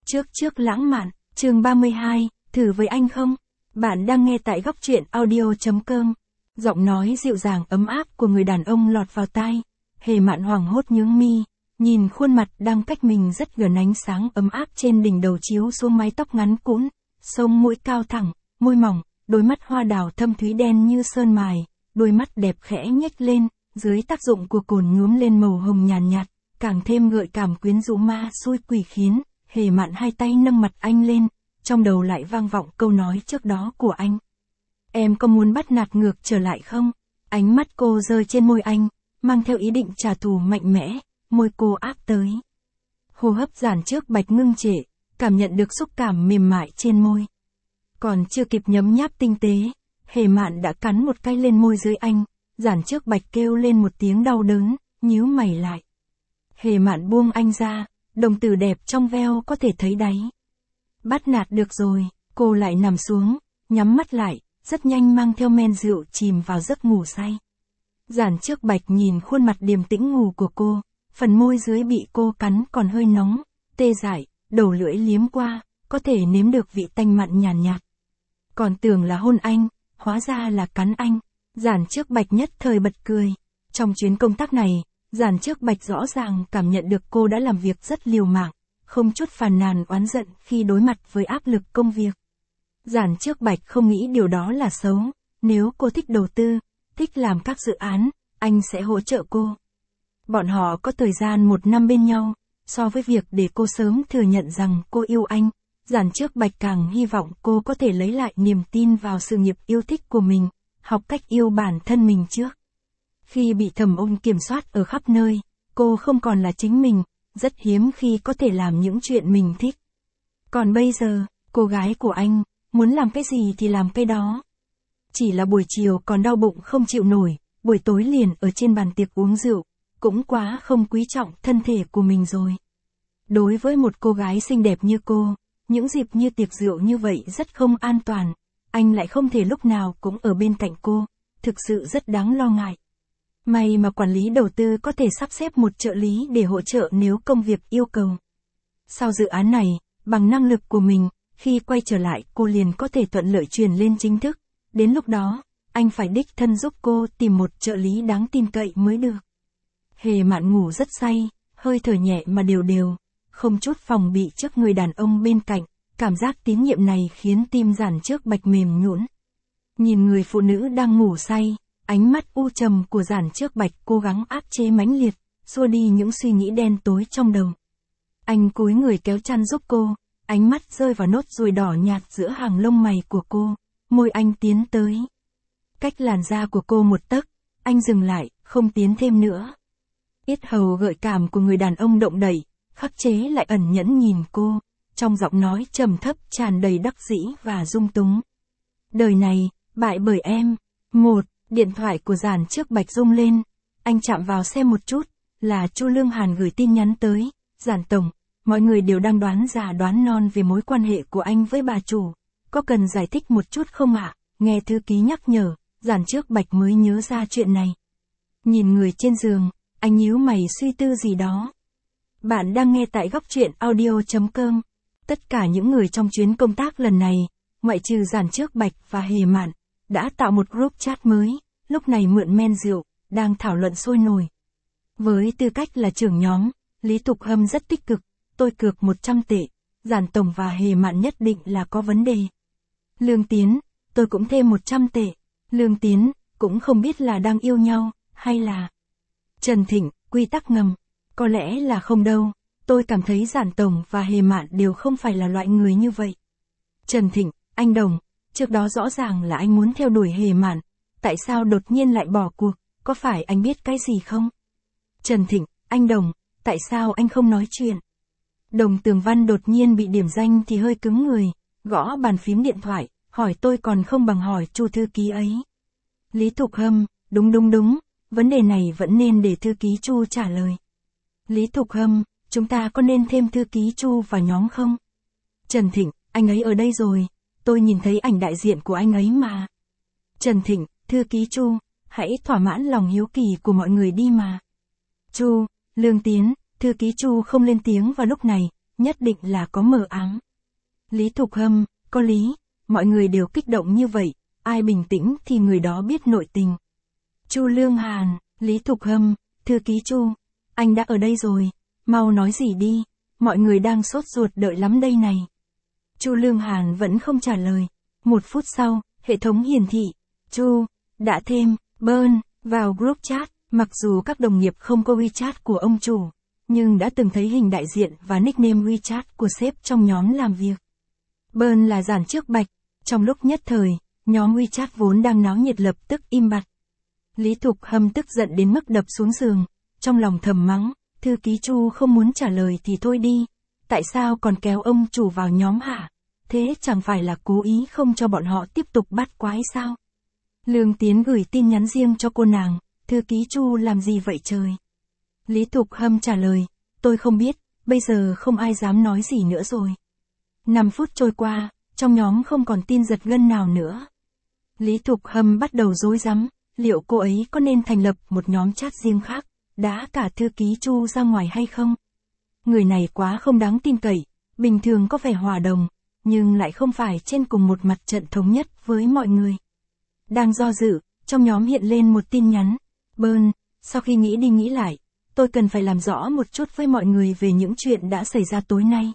Trước lãng mạn, chương 32, thử với anh không? Bạn đang nghe tại góc truyện audio.com. Giọng nói dịu dàng ấm áp của người đàn ông lọt vào tai. Hề Mạn hoảng hốt nhướng mi, nhìn khuôn mặt đang cách mình rất gần ánh sáng ấm áp trên đỉnh đầu chiếu xuống mái tóc ngắn cũn, sống mũi cao thẳng, môi mỏng, đôi mắt hoa đào thâm thúy đen như sơn mài, đôi mắt đẹp khẽ nhếch lên, dưới tác dụng của cồn nhuốm lên màu hồng nhàn nhạt, càng thêm gợi cảm quyến rũ ma xui quỷ khiến. Hề Mạn hai tay nâng mặt anh lên, trong đầu lại vang vọng câu nói trước đó của anh. Em có muốn bắt nạt ngược trở lại không? Ánh mắt cô rơi trên môi anh, mang theo ý định trả thù mạnh mẽ, môi cô áp tới. Hô hấp Giản Trước Bạch ngưng trệ, cảm nhận được xúc cảm mềm mại trên môi. Còn chưa kịp nhấm nháp tinh tế, Hề Mạn đã cắn một cái lên môi dưới anh, Giản Trước Bạch kêu lên một tiếng đau đớn, nhíu mày lại. Hề Mạn buông anh ra, đồng tử đẹp trong veo có thể thấy đáy. Bắt nạt được rồi, cô lại nằm xuống, nhắm mắt lại, rất nhanh mang theo men rượu chìm vào giấc ngủ say. Giản Trước Bạch nhìn khuôn mặt điềm tĩnh ngủ của cô, phần môi dưới bị cô cắn còn hơi nóng, tê dại, đầu lưỡi liếm qua, có thể nếm được vị tanh mặn nhàn nhạt. Còn tưởng là hôn anh, hóa ra là cắn anh. Giản Trước Bạch nhất thời bật cười. Trong chuyến công tác này, Giản Trước Bạch rõ ràng cảm nhận được cô đã làm việc rất liều mạng, không chút phàn nàn oán giận khi đối mặt với áp lực công việc. Giản Trước Bạch không nghĩ điều đó là xấu, nếu cô thích đầu tư, thích làm các dự án, anh sẽ hỗ trợ cô. Bọn họ có thời gian 1 năm bên nhau, so với việc để cô sớm thừa nhận rằng cô yêu anh, Giản Trước Bạch càng hy vọng cô có thể lấy lại niềm tin vào sự nghiệp yêu thích của mình, học cách yêu bản thân mình trước. Khi bị thẩm ôn kiểm soát ở khắp nơi, cô không còn là chính mình, rất hiếm khi có thể làm những chuyện mình thích. Còn bây giờ, cô gái của anh, muốn làm cái gì thì làm cái đó. Chỉ là buổi chiều còn đau bụng không chịu nổi, buổi tối liền ở trên bàn tiệc uống rượu, cũng quá không quý trọng thân thể của mình rồi. Đối với một cô gái xinh đẹp như cô, những dịp như tiệc rượu như vậy rất không an toàn, anh lại không thể lúc nào cũng ở bên cạnh cô, thực sự rất đáng lo ngại. May mà quản lý đầu tư có thể sắp xếp một trợ lý để hỗ trợ nếu công việc yêu cầu. Sau dự án này, bằng năng lực của mình, khi quay trở lại cô liền có thể thuận lợi truyền lên chính thức. Đến lúc đó, anh phải đích thân giúp cô tìm một trợ lý đáng tin cậy mới được. Hề Mạn ngủ rất say, hơi thở nhẹ mà đều đều, không chút phòng bị trước người đàn ông bên cạnh, cảm giác tín nhiệm này khiến tim Giản Trước Bạch mềm nhũn. Nhìn người phụ nữ đang ngủ say, ánh mắt u trầm của Giản Trước Bạch cố gắng áp chế mãnh liệt, xua đi những suy nghĩ đen tối trong đầu. Anh cúi người kéo chăn giúp cô, ánh mắt rơi vào nốt ruồi đỏ nhạt giữa hàng lông mày của cô, môi anh tiến tới. Cách làn da của cô 1 tấc, anh dừng lại, không tiến thêm nữa. Yết hầu gợi cảm của người đàn ông động đậy, khắc chế lại ẩn nhẫn nhìn cô, trong giọng nói trầm thấp tràn đầy đắc dĩ và dung túng. Đời này, bại bởi em. Điện thoại của Giản Trước Bạch rung lên, anh chạm vào xem một chút, là Chu Lương Hàn gửi tin nhắn tới. Giản tổng, mọi người đều đang đoán già đoán non về mối quan hệ của anh với bà chủ, có cần giải thích một chút không ạ? Nghe thư ký nhắc nhở, Giản Trước Bạch mới nhớ ra chuyện này. Nhìn người trên giường, anh nhíu mày suy tư gì đó. Bạn đang nghe tại góc truyện audio.com. Tất cả những người trong chuyến công tác lần này, ngoại trừ Giản Trước Bạch và Hề Mạn, đã tạo một group chat mới, lúc này mượn men rượu, đang thảo luận sôi nổi. Với tư cách là trưởng nhóm, Lý Thục Hâm rất tích cực, tôi cược 100 tệ, Giản tổng và Hề Mạn nhất định là có vấn đề. Lương Tiến, tôi cũng thêm 100 tệ, Lương Tiến, cũng không biết là đang yêu nhau, hay là... Trần Thịnh, quy tắc ngầm, có lẽ là không đâu, tôi cảm thấy Giản tổng và Hề Mạn đều không phải là loại người như vậy. Trần Thịnh, anh Đồng, trước đó rõ ràng là anh muốn theo đuổi Hề Mạn, tại sao đột nhiên lại bỏ cuộc, có phải anh biết cái gì không? Trần Thịnh, anh Đồng, tại sao anh không nói chuyện? Đồng Tường Văn đột nhiên bị điểm danh thì hơi cứng người, gõ bàn phím điện thoại, hỏi tôi còn không bằng hỏi Chu thư ký ấy. Lý Thục Hâm, đúng, vấn đề này vẫn nên để thư ký Chu trả lời. Lý Thục Hâm, chúng ta có nên thêm thư ký Chu vào nhóm không? Trần Thịnh, anh ấy ở đây rồi, tôi nhìn thấy ảnh đại diện của anh ấy mà. Trần Thịnh, thư ký Chu, hãy thỏa mãn lòng hiếu kỳ của mọi người đi mà. Chu, Lương Tiến, thư ký Chu không lên tiếng vào lúc này, nhất định là có mờ ám. Lý Thục Hâm, có lý, mọi người đều kích động như vậy, ai bình tĩnh thì người đó biết nội tình. Chu Lương Hàn, Lý Thục Hâm, thư ký Chu, anh đã ở đây rồi, mau nói gì đi, mọi người đang sốt ruột đợi lắm đây này. Chu Lương Hàn vẫn không trả lời. 1 phút sau, hệ thống hiển thị, Chu đã thêm Bơn vào group chat, mặc dù các đồng nghiệp không có WeChat của ông chủ, nhưng đã từng thấy hình đại diện và nickname WeChat của sếp trong nhóm làm việc. Bơn là Giản Trước Bạch, trong lúc nhất thời, nhóm WeChat vốn đang náo nhiệt lập tức im bặt. Lý Thục Hâm tức giận đến mức đập xuống giường, trong lòng thầm mắng, thư ký Chu không muốn trả lời thì thôi đi, tại sao còn kéo ông chủ vào nhóm hả? Thế chẳng phải là cố ý không cho bọn họ tiếp tục bắt quái sao? Lương Tiến gửi tin nhắn riêng cho cô nàng, thư ký Chu làm gì vậy trời? Lý Thục Hâm trả lời, tôi không biết, bây giờ không ai dám nói gì nữa rồi. 5 phút trôi qua, trong nhóm không còn tin giật gân nào nữa. Lý Thục Hâm bắt đầu rối rắm, liệu cô ấy có nên thành lập một nhóm chat riêng khác, đá cả thư ký Chu ra ngoài hay không? Người này quá không đáng tin cậy, bình thường có vẻ hòa đồng, nhưng lại không phải trên cùng một mặt trận thống nhất với mọi người. Đang do dự, trong nhóm hiện lên một tin nhắn, Bơn, sau khi nghĩ đi nghĩ lại, tôi cần phải làm rõ một chút với mọi người về những chuyện đã xảy ra tối nay.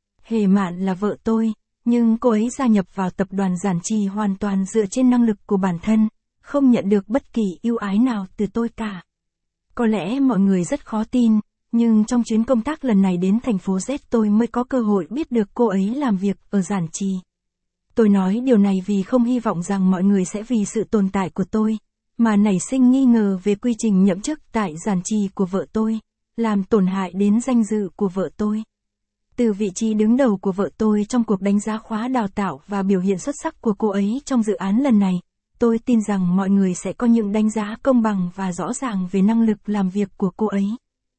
Hề Mạn là vợ tôi, nhưng cô ấy gia nhập vào tập đoàn Giản Trì hoàn toàn dựa trên năng lực của bản thân, không nhận được bất kỳ ưu ái nào từ tôi cả. Có lẽ mọi người rất khó tin, nhưng trong chuyến công tác lần này đến thành phố Z tôi mới có cơ hội biết được cô ấy làm việc ở Giản Trì. Tôi nói điều này vì không hy vọng rằng mọi người sẽ vì sự tồn tại của tôi, mà nảy sinh nghi ngờ về quy trình nhậm chức tại Giản Trì của vợ tôi, làm tổn hại đến danh dự của vợ tôi. Từ vị trí đứng đầu của vợ tôi trong cuộc đánh giá khóa đào tạo và biểu hiện xuất sắc của cô ấy trong dự án lần này, tôi tin rằng mọi người sẽ có những đánh giá công bằng và rõ ràng về năng lực làm việc của cô ấy.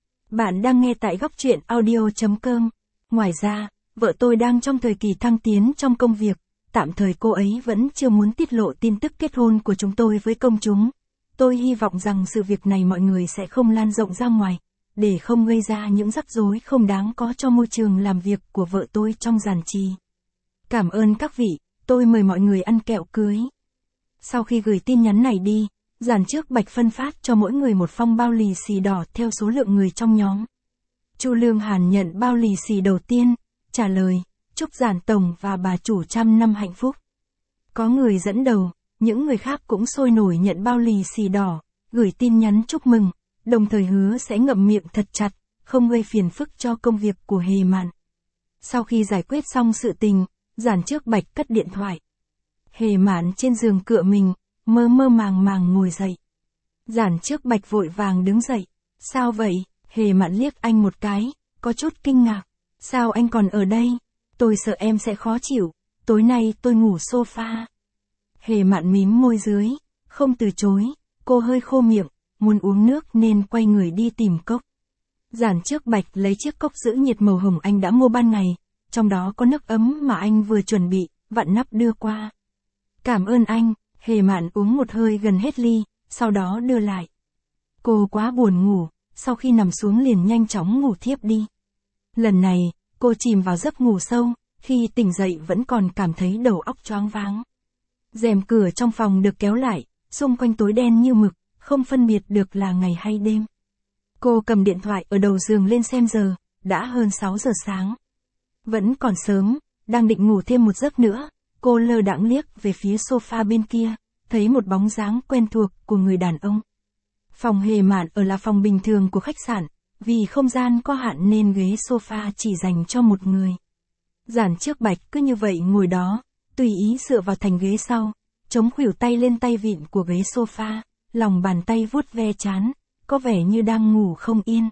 Bạn đang nghe tại góc truyện audio.com. Ngoài ra, vợ tôi đang trong thời kỳ thăng tiến trong công việc, tạm thời cô ấy vẫn chưa muốn tiết lộ tin tức kết hôn của chúng tôi với công chúng. Tôi hy vọng rằng sự việc này mọi người sẽ không lan rộng ra ngoài, để không gây ra những rắc rối không đáng có cho môi trường làm việc của vợ tôi trong Giản Trì. Cảm ơn các vị, tôi mời mọi người ăn kẹo cưới. Sau khi gửi tin nhắn này đi, Giản Trước Bạch phân phát cho mỗi người một phong bao lì xì đỏ theo số lượng người trong nhóm. Chu Lương Hàn nhận bao lì xì đầu tiên, trả lời, chúc Giản Tổng và bà chủ 100 năm hạnh phúc. Có người dẫn đầu, những người khác cũng sôi nổi nhận bao lì xì đỏ, gửi tin nhắn chúc mừng, đồng thời hứa sẽ ngậm miệng thật chặt, không gây phiền phức cho công việc của Hề Mạn. Sau khi giải quyết xong sự tình, Giản Trước Bạch cất điện thoại. Hề Mạn trên giường cựa mình, mơ mơ màng màng ngồi dậy. Giản Trước Bạch vội vàng đứng dậy. Sao vậy? Hề Mạn liếc anh một cái, có chút kinh ngạc. Sao anh còn ở đây? Tôi sợ em sẽ khó chịu, tối nay tôi ngủ sofa. Hề Mạn mím môi dưới, không từ chối, cô hơi khô miệng, muốn uống nước nên quay người đi tìm cốc. Giản Trước Bạch lấy chiếc cốc giữ nhiệt màu hồng anh đã mua ban ngày, trong đó có nước ấm mà anh vừa chuẩn bị, vặn nắp đưa qua. Cảm ơn anh. Hề Mạn uống một hơi gần hết ly, sau đó đưa lại. Cô quá buồn ngủ, sau khi nằm xuống liền nhanh chóng ngủ thiếp đi. Lần này, cô chìm vào giấc ngủ sâu, khi tỉnh dậy vẫn còn cảm thấy đầu óc choáng váng. Rèm cửa trong phòng được kéo lại, xung quanh tối đen như mực, không phân biệt được là ngày hay đêm. Cô cầm điện thoại ở đầu giường lên xem giờ, đã hơn 6 giờ sáng. Vẫn còn sớm, đang định ngủ thêm một giấc nữa. Cô lơ đãng liếc về phía sofa bên kia, thấy một bóng dáng quen thuộc của người đàn ông. Phòng Hề Mạn ở là phòng bình thường của khách sạn, vì không gian có hạn nên ghế sofa chỉ dành cho một người. Giản Trước Bạch cứ như vậy ngồi đó, tùy ý dựa vào thành ghế sau, chống khuỷu tay lên tay vịn của ghế sofa, lòng bàn tay vuốt ve trán, có vẻ như đang ngủ không yên.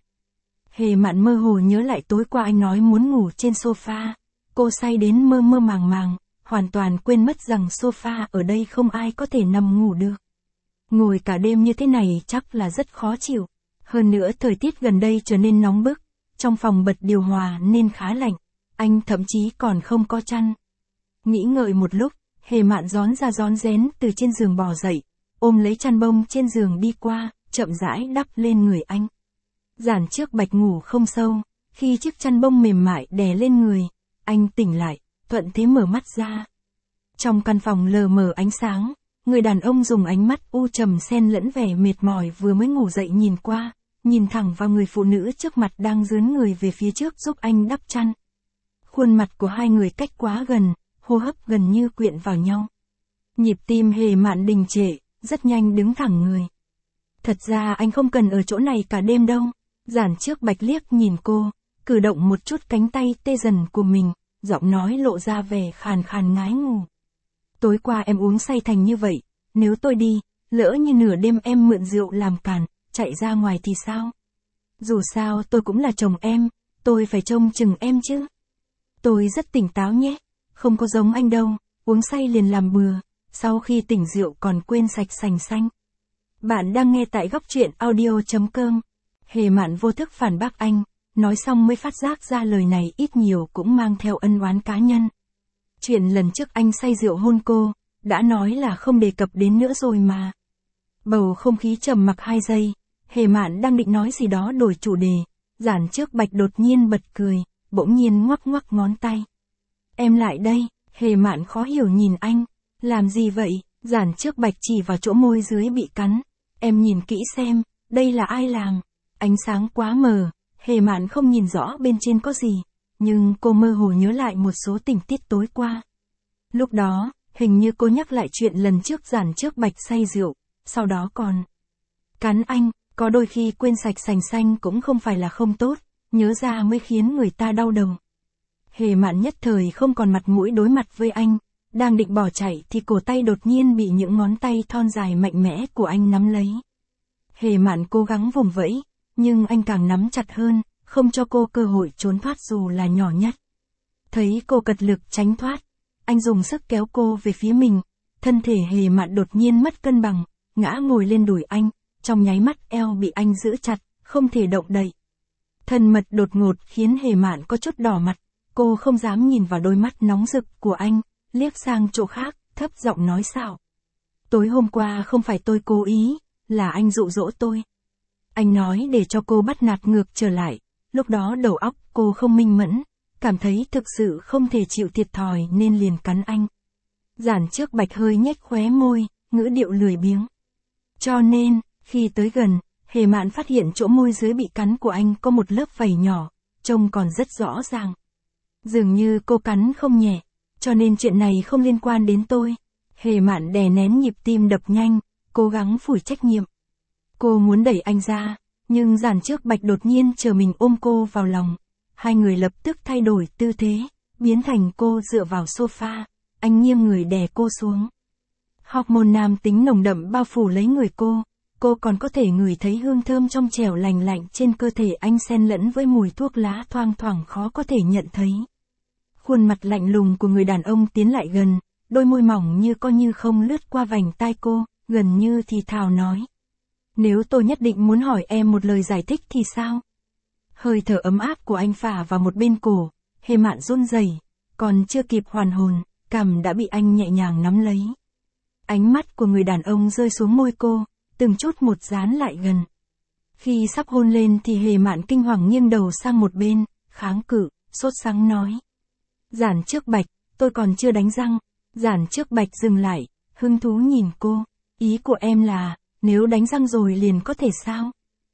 Hề Mạn mơ hồ nhớ lại tối qua anh nói muốn ngủ trên sofa, cô say đến mơ mơ màng màng, hoàn toàn quên mất rằng sofa ở đây không ai có thể nằm ngủ được. Ngồi cả đêm như thế này chắc là rất khó chịu. Hơn nữa thời tiết gần đây trở nên nóng bức, trong phòng bật điều hòa nên khá lạnh, anh thậm chí còn không có chăn. Nghĩ ngợi một lúc, Hề Mạn rón ra rón rén từ trên giường bò dậy, ôm lấy chăn bông trên giường đi qua, chậm rãi đắp lên người anh. Giản Trước Bạch ngủ không sâu, Khi chiếc chăn bông mềm mại đè lên người, anh tỉnh lại, thuận thế mở mắt ra. Trong căn phòng lờ mờ ánh sáng, người đàn ông dùng ánh mắt u trầm xen lẫn vẻ mệt mỏi vừa mới ngủ dậy nhìn qua, nhìn thẳng vào người phụ nữ trước mặt đang dướn người về phía trước giúp anh đắp chăn. Khuôn mặt của hai người cách quá gần, hô hấp gần như quyện vào nhau. Nhịp tim Hề Mạn đình trệ, rất nhanh đứng thẳng người. Thật ra anh không cần ở chỗ này cả đêm đâu. Giản Trước Bạch liếc nhìn cô, cử động một chút cánh tay tê dần của mình, giọng nói lộ ra vẻ khàn khàn ngái ngủ. Tối qua em uống say thành như vậy, nếu tôi đi, lỡ như nửa đêm em mượn rượu làm càn, chạy ra ngoài thì sao? Dù sao tôi cũng là chồng em, tôi phải trông chừng em chứ. Tôi rất tỉnh táo nhé, không có giống anh đâu, uống say liền làm bừa, sau khi tỉnh rượu còn quên sạch sành xanh. Bạn đang nghe tại góc truyện audio.com. Hề Mạn vô thức phản bác anh, nói xong mới phát giác ra lời này ít nhiều cũng mang theo ân oán cá nhân. Chuyện lần trước anh say rượu hôn cô, đã nói là không đề cập đến nữa rồi mà. Bầu không khí trầm mặc 2 giây, Hề Mạn đang định nói gì đó đổi chủ đề, Giản Trước Bạch đột nhiên bật cười, bỗng nhiên ngoắc ngoắc ngón tay. Em lại đây, Hề Mạn khó hiểu nhìn anh, làm gì vậy? Giản Trước Bạch chỉ vào chỗ môi dưới bị cắn. Em nhìn kỹ xem, đây là ai làm? Ánh sáng quá mờ, Hề Mạn không nhìn rõ bên trên có gì, nhưng cô mơ hồ nhớ lại một số tình tiết tối qua. Lúc đó, hình như cô nhắc lại chuyện lần trước Giản Trước Bạch say rượu, sau đó còn cắn anh, có đôi khi quên sạch sành xanh cũng không phải là không tốt, nhớ ra mới khiến người ta đau đầu. Hề Mạn nhất thời không còn mặt mũi đối mặt với anh, đang định bỏ chạy thì cổ tay đột nhiên bị những ngón tay thon dài mạnh mẽ của anh nắm lấy. Hề Mạn cố gắng vùng vẫy, nhưng anh càng nắm chặt hơn, không cho cô cơ hội trốn thoát dù là nhỏ nhất. Thấy cô cật lực tránh thoát, anh dùng sức kéo cô về phía mình, thân thể Hề Mạn đột nhiên mất cân bằng, ngã ngồi lên đùi anh, trong nháy mắt eo bị anh giữ chặt, không thể động đậy. Thân mật đột ngột khiến Hề Mạn có chút đỏ mặt, cô không dám nhìn vào đôi mắt nóng rực của anh, liếc sang chỗ khác, thấp giọng nói xạo. Tối hôm qua không phải tôi cố ý, là anh dụ dỗ tôi. Anh nói để cho cô bắt nạt ngược trở lại, lúc đó đầu óc cô không minh mẫn, cảm thấy thực sự không thể chịu thiệt thòi nên liền cắn anh. Giản Trước Bạch hơi nhếch khóe môi, ngữ điệu lười biếng. Cho nên, khi tới gần, Hề Mạn phát hiện chỗ môi dưới bị cắn của anh có một lớp vảy nhỏ, trông còn rất rõ ràng. Dường như cô cắn không nhẹ, cho nên chuyện này không liên quan đến tôi. Hề Mạn đè nén nhịp tim đập nhanh, cố gắng phủi trách nhiệm. Cô muốn đẩy anh ra, nhưng Giản Trước Bạch đột nhiên chờ mình ôm cô vào lòng. Hai người lập tức thay đổi tư thế, biến thành cô dựa vào sofa, anh nghiêng người đè cô xuống. Hormone nam tính nồng đậm bao phủ lấy người cô còn có thể ngửi thấy hương thơm trong trẻo lành lạnh trên cơ thể anh xen lẫn với mùi thuốc lá thoang thoảng khó có thể nhận thấy. Khuôn mặt lạnh lùng của người đàn ông tiến lại gần, đôi môi mỏng như có như không lướt qua vành tai cô, gần như thì thào nói. Nếu tôi nhất định muốn hỏi em một lời giải thích thì sao? Hơi thở ấm áp của anh phả vào một bên cổ, Hề Mạn run rẩy, còn chưa kịp hoàn hồn, cằm đã bị anh nhẹ nhàng nắm lấy. Ánh mắt của người đàn ông rơi xuống môi cô, từng chút một dán lại gần. Khi sắp hôn lên thì Hề Mạn kinh hoàng nghiêng đầu sang một bên, kháng cự, sốt sắng nói. Giản Trước Bạch, tôi còn chưa đánh răng. Giản Trước Bạch dừng lại, hứng thú nhìn cô. Ý của em là, nếu đánh răng rồi liền có thể sao?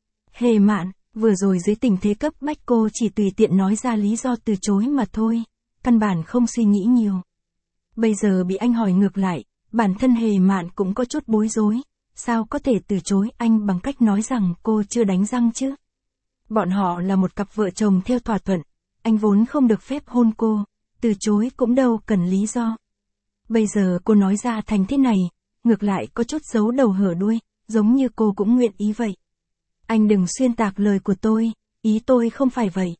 Hề Mạn, vừa rồi dưới tình thế cấp bách cô chỉ tùy tiện nói ra lý do từ chối mà thôi, căn bản không suy nghĩ nhiều. Bây giờ bị anh hỏi ngược lại, bản thân Hề Mạn cũng có chút bối rối, sao có thể từ chối anh bằng cách nói rằng cô chưa đánh răng chứ? Bọn họ là một cặp vợ chồng theo thỏa thuận, anh vốn không được phép hôn cô, từ chối cũng đâu cần lý do. Bây giờ cô nói ra thành thế này, ngược lại có chút giấu đầu hở đuôi, giống như cô cũng nguyện ý vậy. Anh đừng xuyên tạc lời của tôi, ý tôi không phải vậy.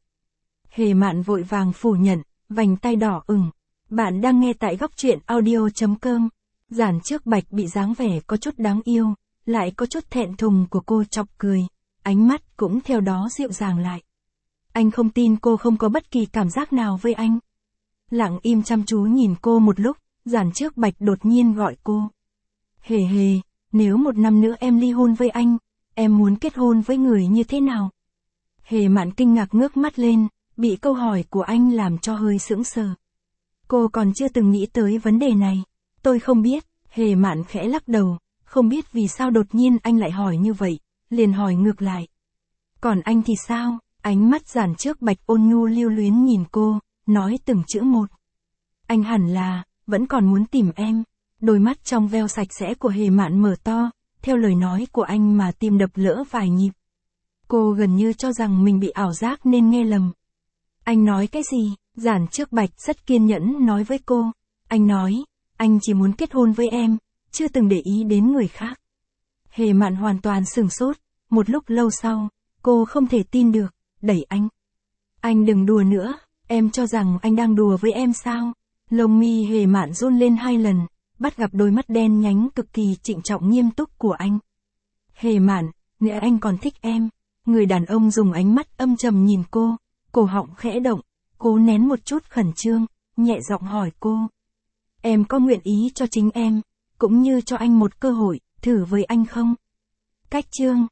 Hề Mạn vội vàng phủ nhận, vành tay đỏ ửng. Bạn đang nghe tại góc truyện audio.com. Giản Trước Bạch bị dáng vẻ có chút đáng yêu, lại có chút thẹn thùng của cô chọc cười, ánh mắt cũng theo đó dịu dàng lại. Anh không tin cô không có bất kỳ cảm giác nào với anh. Lặng im chăm chú nhìn cô một lúc, Giản Trước Bạch đột nhiên gọi cô. Hề hề, nếu 1 năm nữa em ly hôn với anh, em muốn kết hôn với người như thế nào? Hề Mạn kinh ngạc ngước mắt lên, bị câu hỏi của anh làm cho hơi sững sờ. Cô còn chưa từng nghĩ tới vấn đề này. Tôi không biết, Hề Mạn khẽ lắc đầu, không biết vì sao đột nhiên anh lại hỏi như vậy, liền hỏi ngược lại. Còn anh thì sao? Ánh mắt giản trước bạch ôn nhu lưu luyến nhìn cô, nói từng chữ một. Anh hẳn là, vẫn còn muốn tìm em. Đôi mắt trong veo sạch sẽ của Hề Mạn mở to, theo lời nói của anh mà tim đập lỡ vài nhịp. Cô gần như cho rằng mình bị ảo giác nên nghe lầm. Anh nói cái gì? Giản trước bạch rất kiên nhẫn nói với cô. Anh nói, anh chỉ muốn kết hôn với em, chưa từng để ý đến người khác. Hề Mạn hoàn toàn sửng sốt, một lúc lâu sau, cô không thể tin được, đẩy anh. Anh đừng đùa nữa, em cho rằng anh đang đùa với em sao? Lông mi Hề Mạn run lên 2 lần, bắt gặp đôi mắt đen nhánh cực kỳ trịnh trọng nghiêm túc của anh. Hề Mạn, nghĩa anh còn thích em. Người đàn ông dùng ánh mắt âm trầm nhìn cô, cổ họng khẽ động, cố nén một chút khẩn trương, nhẹ giọng hỏi cô. Em có nguyện ý cho chính em, cũng như cho anh một cơ hội, thử với anh không? Cách chương